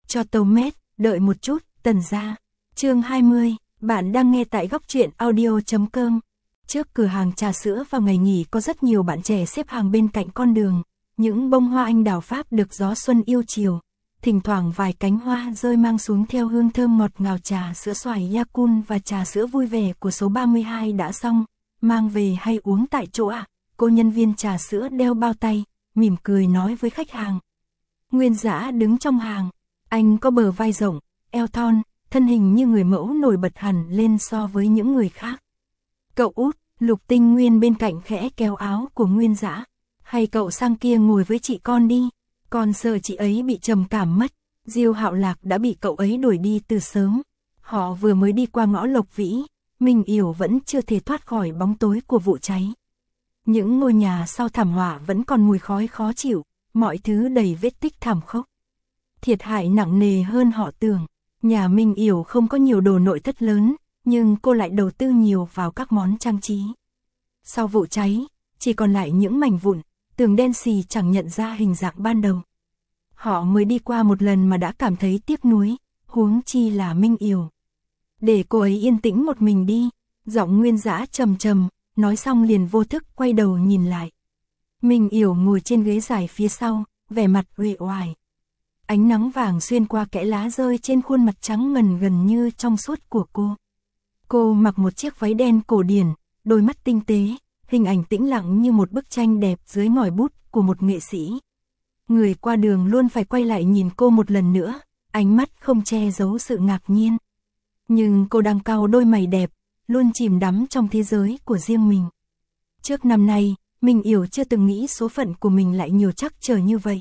Cho Tomet, đợi một chút, Tần gia. Chương 20, bạn đang nghe tại góc truyện audio.com. Trước cửa hàng trà sữa vào ngày nghỉ có rất nhiều bạn trẻ xếp hàng bên cạnh con đường, những bông hoa anh đào Pháp được gió xuân yêu chiều. Thỉnh thoảng vài cánh hoa rơi mang xuống theo hương thơm ngọt ngào trà sữa xoài Yakun và trà sữa vui vẻ của số 32 đã xong, mang về hay uống tại chỗ ạ? Cô nhân viên trà sữa đeo bao tay, mỉm cười nói với khách hàng. Nguyên Dã đứng trong hàng, anh có bờ vai rộng, eo thon, thân hình như người mẫu nổi bật hẳn lên so với những người khác. Cậu út, Lục Tinh Nguyên bên cạnh khẽ kéo áo của Nguyên Dã. Hay cậu sang kia ngồi với chị con đi, con sợ chị ấy bị trầm cảm mất. Diêu Hạo Lạc đã bị cậu ấy đuổi đi từ sớm. Họ vừa mới đi qua ngõ Lộc Vĩ, Minh Yểu vẫn chưa thể thoát khỏi bóng tối của vụ cháy. Những ngôi nhà sau thảm họa vẫn còn mùi khói khó chịu, mọi thứ đầy vết tích thảm khốc. Thiệt hại nặng nề hơn họ tưởng. Nhà Minh Yểu không có nhiều đồ nội thất lớn, nhưng cô lại đầu tư nhiều vào các món trang trí. Sau vụ cháy, chỉ còn lại những mảnh vụn, tường đen xì chẳng nhận ra hình dạng ban đầu. Họ mới đi qua một lần mà đã cảm thấy tiếc nuối, huống chi là Minh Yểu. Để cô ấy yên tĩnh một mình đi, giọng Nguyên Dã trầm trầm, nói xong liền vô thức quay đầu nhìn lại. Minh Yểu ngồi trên ghế dài phía sau, vẻ mặt uể oải. Ánh nắng vàng xuyên qua kẽ lá rơi trên khuôn mặt trắng ngần gần như trong suốt của cô. Cô mặc một chiếc váy đen cổ điển, đôi mắt tinh tế, hình ảnh tĩnh lặng như một bức tranh đẹp dưới ngòi bút của một nghệ sĩ. Người qua đường luôn phải quay lại nhìn cô một lần nữa, ánh mắt không che giấu sự ngạc nhiên. Nhưng cô đang cau đôi mày đẹp, luôn chìm đắm trong thế giới của riêng mình. Trước năm nay, Minh Yểu chưa từng nghĩ số phận của mình lại nhiều trắc trở như vậy.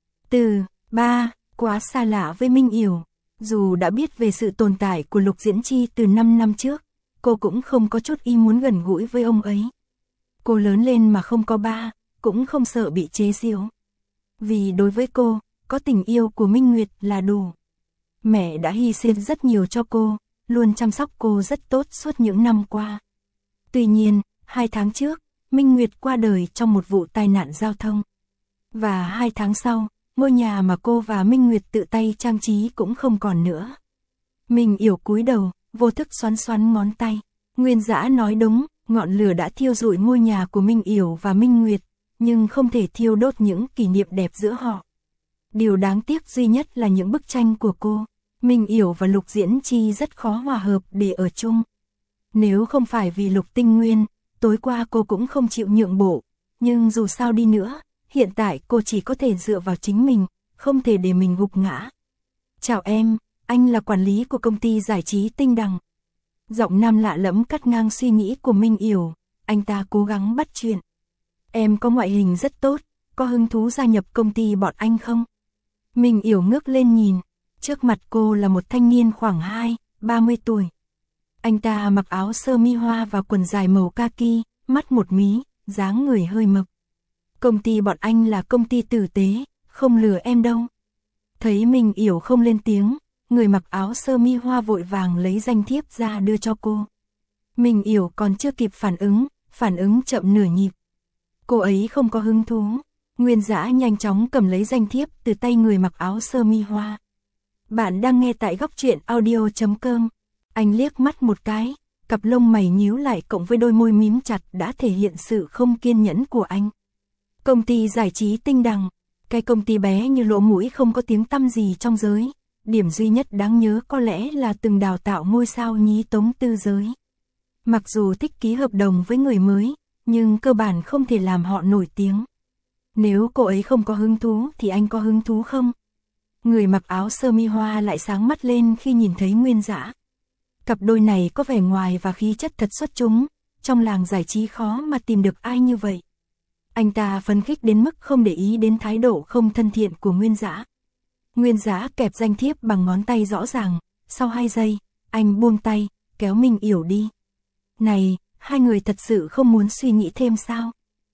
Quá xa lạ với Minh Yểu. Dù đã biết về sự tồn tại của Lục Diễn Chi từ 5 năm trước, cô cũng không có chút ý muốn gần gũi với ông ấy. Cô lớn lên mà không có ba, cũng không sợ bị chế giễu. Vì đối với cô, có tình yêu của Minh Nguyệt là đủ. Mẹ đã hy sinh rất nhiều cho cô, luôn chăm sóc cô rất tốt suốt những năm qua. Tuy nhiên, 2 tháng trước, Minh Nguyệt qua đời trong một vụ tai nạn giao thông. Và 2 tháng sau, ngôi nhà mà cô và Minh Nguyệt tự tay trang trí cũng không còn nữa. Minh Yểu cúi đầu, vô thức xoắn xoắn ngón tay. Nguyên Dã nói đúng, ngọn lửa đã thiêu rụi ngôi nhà của Minh Yểu và Minh Nguyệt, nhưng không thể thiêu đốt những kỷ niệm đẹp giữa họ. Điều đáng tiếc duy nhất là những bức tranh của cô. Minh Yểu và Lục Diễn Chi rất khó hòa hợp để ở chung. Nếu không phải vì Lục Tinh Nguyên, tối qua cô cũng không chịu nhượng bộ, nhưng dù sao đi nữa, hiện tại cô chỉ có thể dựa vào chính mình, không thể để mình gục ngã. Chào em, anh là quản lý của công ty giải trí Tinh Đằng. Giọng nam lạ lẫm cắt ngang suy nghĩ của Minh Yểu, anh ta cố gắng bắt chuyện. Em có ngoại hình rất tốt, có hứng thú gia nhập công ty bọn anh không? Minh Yểu ngước lên nhìn, trước mặt cô là một thanh niên khoảng 30 tuổi. Anh ta mặc áo sơ mi hoa và quần dài màu kaki, mắt một mí, dáng người hơi mập. Công ty bọn anh là công ty tử tế, không lừa em đâu. Thấy Minh Yểu không lên tiếng, người mặc áo sơ mi hoa vội vàng lấy danh thiếp ra đưa cho cô. Minh Yểu còn chưa kịp phản ứng chậm nửa nhịp. Cô ấy không có hứng thú. Nguyên Dã nhanh chóng cầm lấy danh thiếp từ tay người mặc áo sơ mi hoa. Bạn đang nghe tại góc truyện audio.com. Anh liếc mắt một cái, cặp lông mày nhíu lại cộng với đôi môi mím chặt đã thể hiện sự không kiên nhẫn của anh. Công ty giải trí Tinh Đằng, cái công ty bé như lỗ mũi không có tiếng tăm gì trong giới. Điểm duy nhất đáng nhớ có lẽ là từng đào tạo ngôi sao nhí Tống Tư Giới. Mặc dù thích ký hợp đồng với người mới, nhưng cơ bản không thể làm họ nổi tiếng. Nếu cô ấy không có hứng thú thì anh có hứng thú không? Người mặc áo sơ mi hoa lại sáng mắt lên khi nhìn thấy Nguyên Dã. Cặp đôi này có vẻ ngoài và khí chất thật xuất chúng, trong làng giải trí khó mà tìm được ai như vậy. Anh ta phấn khích đến mức không để ý đến thái độ không thân thiện của Nguyên Dã. Nguyên Dã kẹp danh thiếp bằng ngón tay rõ ràng, sau 2 giây, anh buông tay, kéo Minh Yểu đi. Này, hai người thật sự không muốn suy nghĩ thêm sao?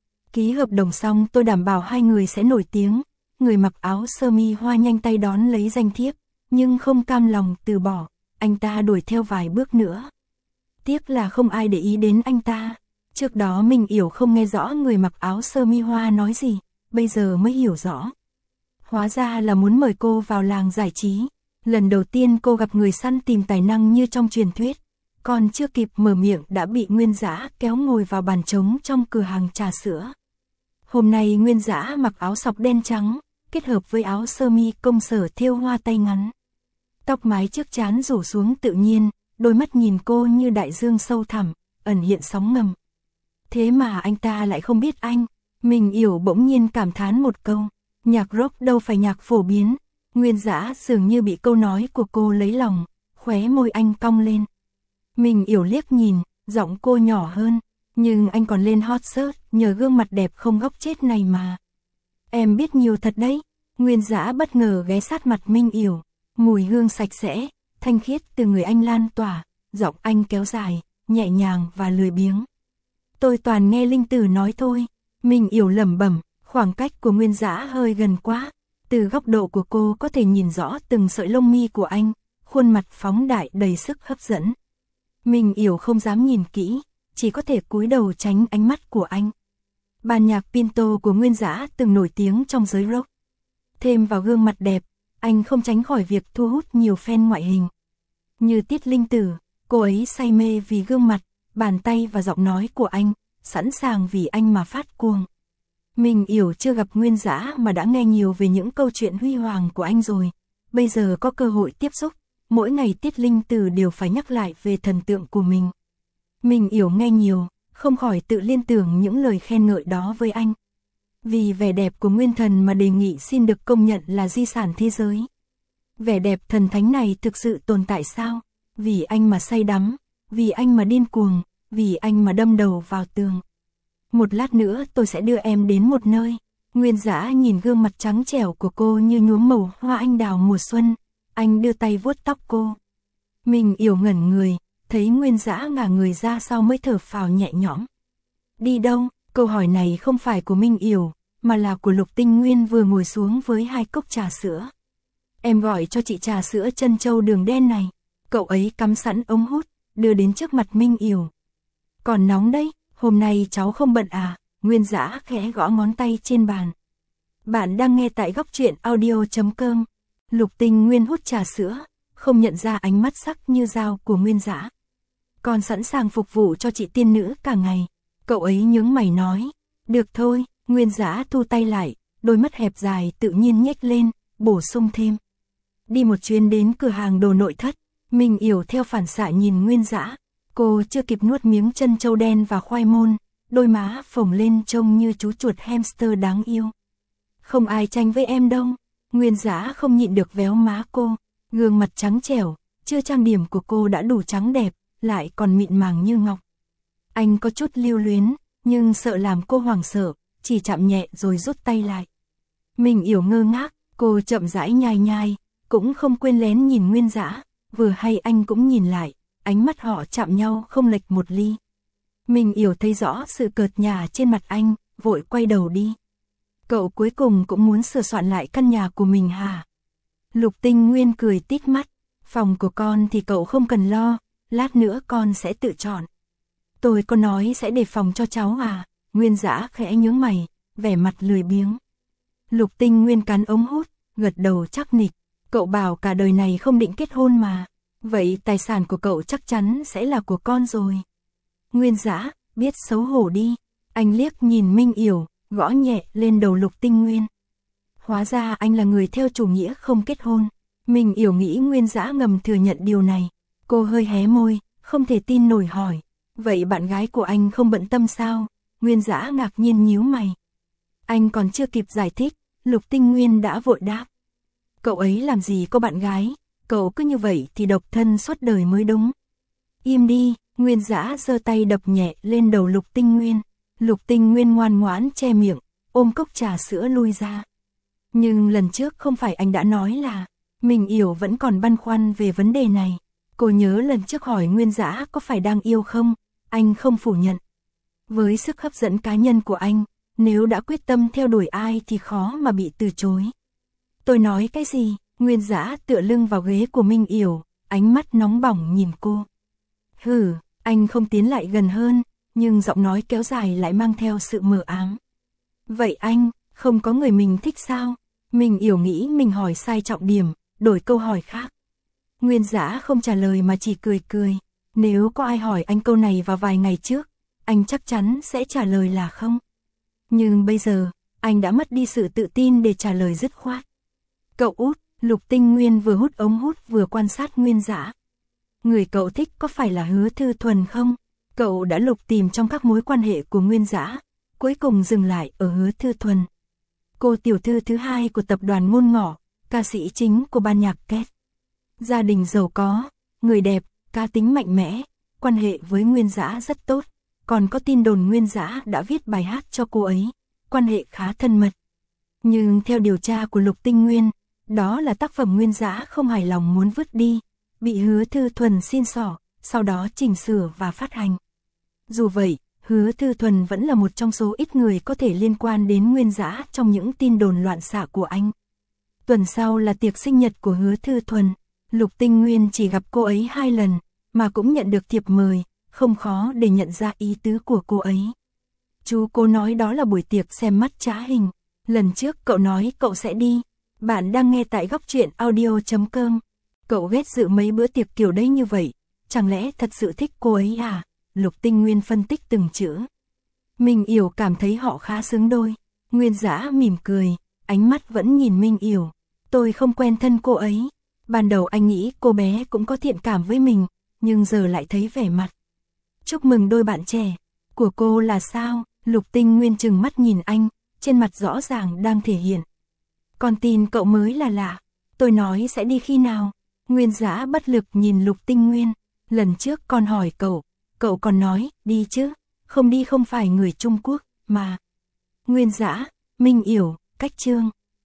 Ký hợp đồng xong tôi đảm bảo hai người sẽ nổi tiếng. Người mặc áo sơ mi hoa nhanh tay đón lấy danh thiếp, nhưng không cam lòng từ bỏ, anh ta đuổi theo vài bước nữa. Tiếc là không ai để ý đến anh ta. Trước đó Minh Yểu không nghe rõ người mặc áo sơ mi hoa nói gì, bây giờ mới hiểu rõ. Hóa ra là muốn mời cô vào làng giải trí, Lần đầu tiên cô gặp người săn tìm tài năng như trong truyền thuyết, còn chưa kịp mở miệng đã bị Nguyên Dã kéo ngồi vào bàn trống trong cửa hàng trà sữa. Hôm nay Nguyên Dã mặc áo sọc đen trắng, kết hợp với áo sơ mi công sở thêu hoa tay ngắn. Tóc mái trước trán rủ xuống tự nhiên, đôi mắt nhìn cô như đại dương sâu thẳm, ẩn hiện sóng ngầm. Thế mà anh ta lại không biết anh. Mình Yểu bỗng nhiên cảm thán một câu, nhạc rock đâu phải nhạc phổ biến. Nguyên Dã dường như bị câu nói của cô lấy lòng, khóe môi anh cong lên. Mình Yểu liếc nhìn, giọng cô nhỏ hơn, nhưng anh còn lên hot search nhờ gương mặt đẹp không góc chết này mà. Em biết nhiều thật đấy. Nguyên Dã bất ngờ ghé sát mặt Minh Yểu, mùi hương sạch sẽ, thanh khiết từ người anh lan tỏa, giọng anh kéo dài, nhẹ nhàng và lười biếng. Tôi toàn nghe Linh Tử nói thôi. Minh Yểu lẩm bẩm, khoảng cách của Nguyên Dã hơi gần quá. Từ góc độ của cô có thể nhìn rõ từng sợi lông mi của anh, khuôn mặt phóng đại đầy sức hấp dẫn. Minh Yểu không dám nhìn kỹ, chỉ có thể cúi đầu tránh ánh mắt của anh. Bản nhạc Pinto của Nguyên Dã từng nổi tiếng trong giới rock. Thêm vào gương mặt đẹp, anh không tránh khỏi việc thu hút nhiều fan ngoại hình. Như Tiết Linh Tử, cô ấy say mê vì gương mặt, bàn tay và giọng nói của anh, sẵn sàng vì anh mà phát cuồng. Mình Yểu chưa gặp Nguyên Dã mà đã nghe nhiều về những câu chuyện huy hoàng của anh rồi. Bây giờ có cơ hội tiếp xúc, mỗi ngày Tiết Linh Tử đều phải nhắc lại về thần tượng của mình. Mình Yểu nghe nhiều, không khỏi tự liên tưởng những lời khen ngợi đó với anh. Vì vẻ đẹp của Nguyên Thần mà đề nghị xin được công nhận là di sản thế giới. Vẻ đẹp thần thánh này thực sự tồn tại sao? Vì anh mà say đắm, vì anh mà điên cuồng, vì anh mà đâm đầu vào tường. Một lát nữa tôi sẽ đưa em đến một nơi. Nguyên Dã nhìn gương mặt trắng trẻo của cô như nhuốm màu hoa anh đào mùa xuân. Anh đưa tay vuốt tóc cô. Mình Yểu ngẩn người, thấy Nguyên Dã ngả người ra sau mới thở phào nhẹ nhõm. Đi đâu? Câu hỏi này không phải của Minh Yểu, mà là của Lục Tinh Nguyên vừa ngồi xuống với 2 cốc trà sữa. Em gọi cho chị trà sữa trân châu đường đen này. Cậu ấy cắm sẵn ống hút, đưa đến trước mặt Minh Yểu. Còn nóng đấy, hôm nay cháu không bận à? Nguyên Dã khẽ gõ ngón tay trên bàn. Bạn đang nghe tại Góc Truyện Audio.com. Lục Tinh Nguyên hút trà sữa, không nhận ra ánh mắt sắc như dao của Nguyên Dã. Còn sẵn sàng phục vụ cho chị tiên nữ cả ngày. Cậu ấy nhướng mày nói. Được thôi. Nguyên Dã thu tay lại, đôi mắt hẹp dài tự nhiên nhếch lên, bổ sung thêm. Đi một chuyến đến cửa hàng đồ nội thất. Minh Yểu theo phản xạ nhìn Nguyên Dã. Cô chưa kịp nuốt miếng chân châu đen và khoai môn, đôi má phồng lên trông như chú chuột hamster đáng yêu. Không ai tranh với em đâu. Nguyên Dã không nhịn được véo má cô, gương mặt trắng trẻo, chưa trang điểm của cô đã đủ trắng đẹp, lại còn mịn màng như ngọc. Anh có chút lưu luyến, nhưng sợ làm cô hoảng sợ, chỉ chạm nhẹ rồi rút tay lại. Mình Yểu ngơ ngác, cô chậm rãi nhai nhai, cũng không quên lén nhìn Nguyên Dã, vừa hay anh cũng nhìn lại, ánh mắt họ chạm nhau không lệch một ly. Mình Yểu thấy rõ sự cợt nhả trên mặt anh, vội quay đầu đi. Cậu cuối cùng cũng muốn sửa soạn lại căn nhà của mình hả? Lục Tinh Nguyên cười tít mắt, phòng của con thì cậu không cần lo, lát nữa con sẽ tự chọn. Tôi có nói sẽ để phòng cho cháu à? Nguyên Dã khẽ nhướng mày, vẻ mặt lười biếng. Lục Tinh Nguyên cắn ống hút, gật đầu chắc nịch. Cậu bảo cả đời này không định kết hôn mà. Vậy tài sản của cậu chắc chắn sẽ là của con rồi. Nguyên Dã, biết xấu hổ đi. Anh liếc nhìn Minh Yểu, gõ nhẹ lên đầu Lục Tinh Nguyên. Hóa ra anh là người theo chủ nghĩa không kết hôn. Minh Yểu nghĩ Nguyên Dã ngầm thừa nhận điều này. Cô hơi hé môi, không thể tin nổi hỏi. Vậy bạn gái của anh không bận tâm sao? Nguyên Dã ngạc nhiên nhíu mày. Anh còn chưa kịp giải thích, Lục Tinh Nguyên đã vội đáp. Cậu ấy làm gì có bạn gái, cậu cứ như vậy thì độc thân suốt đời mới đúng. Im đi. Nguyên Dã giơ tay đập nhẹ lên đầu Lục Tinh Nguyên. Lục Tinh Nguyên ngoan ngoãn che miệng, ôm cốc trà sữa lui ra. Nhưng lần trước không phải anh đã nói là, Mình Yểu vẫn còn băn khoăn về vấn đề này. Cô nhớ lần trước hỏi Nguyên Dã có phải đang yêu không, anh không phủ nhận. Với sức hấp dẫn cá nhân của anh, nếu đã quyết tâm theo đuổi ai thì khó mà bị từ chối. Tôi nói cái gì? Nguyên Dã tựa lưng vào ghế của Minh Yểu, ánh mắt nóng bỏng nhìn cô. Hừ, anh không tiến lại gần hơn, nhưng giọng nói kéo dài lại mang theo sự mờ ám. Vậy anh, không có người mình thích sao? Minh Yểu nghĩ mình hỏi sai trọng điểm, đổi câu hỏi khác. Nguyên Dã không trả lời mà chỉ cười cười. Nếu có ai hỏi anh câu này vào vài ngày trước, anh chắc chắn sẽ trả lời là không. Nhưng bây giờ, anh đã mất đi sự tự tin để trả lời dứt khoát. Cậu út, Lục Tinh Nguyên vừa hút ống hút vừa quan sát Nguyên Dã. Người cậu thích có phải là Hứa Thư Thuần không? Cậu đã lục tìm trong các mối quan hệ của Nguyên Dã, cuối cùng dừng lại ở Hứa Thư Thuần. Cô tiểu thư thứ hai của tập đoàn Ngôn Ngọ, ca sĩ chính của ban nhạc Két. Gia đình giàu có, người đẹp, cá tính mạnh mẽ, quan hệ với Nguyên Dã rất tốt, còn có tin đồn Nguyên Dã đã viết bài hát cho cô ấy, quan hệ khá thân mật. Nhưng theo điều tra của Lục Tinh Nguyên, đó là tác phẩm Nguyên Dã không hài lòng muốn vứt đi, bị Hứa Thư Thuần xin xỏ, sau đó chỉnh sửa và phát hành. Dù vậy, Hứa Thư Thuần vẫn là một trong số ít người có thể liên quan đến Nguyên Dã trong những tin đồn loạn xạ của anh. Tuần sau là tiệc sinh nhật của Hứa Thư Thuần. Lục Tinh Nguyên chỉ gặp cô ấy 2 lần, mà cũng nhận được thiệp mời, không khó để nhận ra ý tứ của cô ấy. Chú cô nói đó là buổi tiệc xem mắt trá hình. Lần trước cậu nói cậu sẽ đi. Bạn đang nghe tại Góc Truyện Audio.com. Cậu ghét dự mấy bữa tiệc kiểu đấy như vậy, chẳng lẽ thật sự thích cô ấy à? Lục Tinh Nguyên phân tích từng chữ. Minh Yểu cảm thấy họ khá xứng đôi. Nguyên Dã mỉm cười, ánh mắt vẫn nhìn Minh Yểu. Tôi không quen thân cô ấy. Ban đầu anh nghĩ cô bé cũng có thiện cảm với mình, nhưng giờ lại thấy vẻ mặt. Chúc mừng đôi bạn trẻ. Của cô là sao? Lục Tinh Nguyên trừng mắt nhìn anh, trên mặt rõ ràng đang thể hiện. Con tin cậu mới là lạ. Tôi nói sẽ đi khi nào? Nguyên Dã bất lực nhìn Lục Tinh Nguyên. Lần trước con hỏi cậu còn nói, đi chứ. Không đi không phải người Trung Quốc, mà. Nguyên Dã, Minh Yểu, Cách Chương.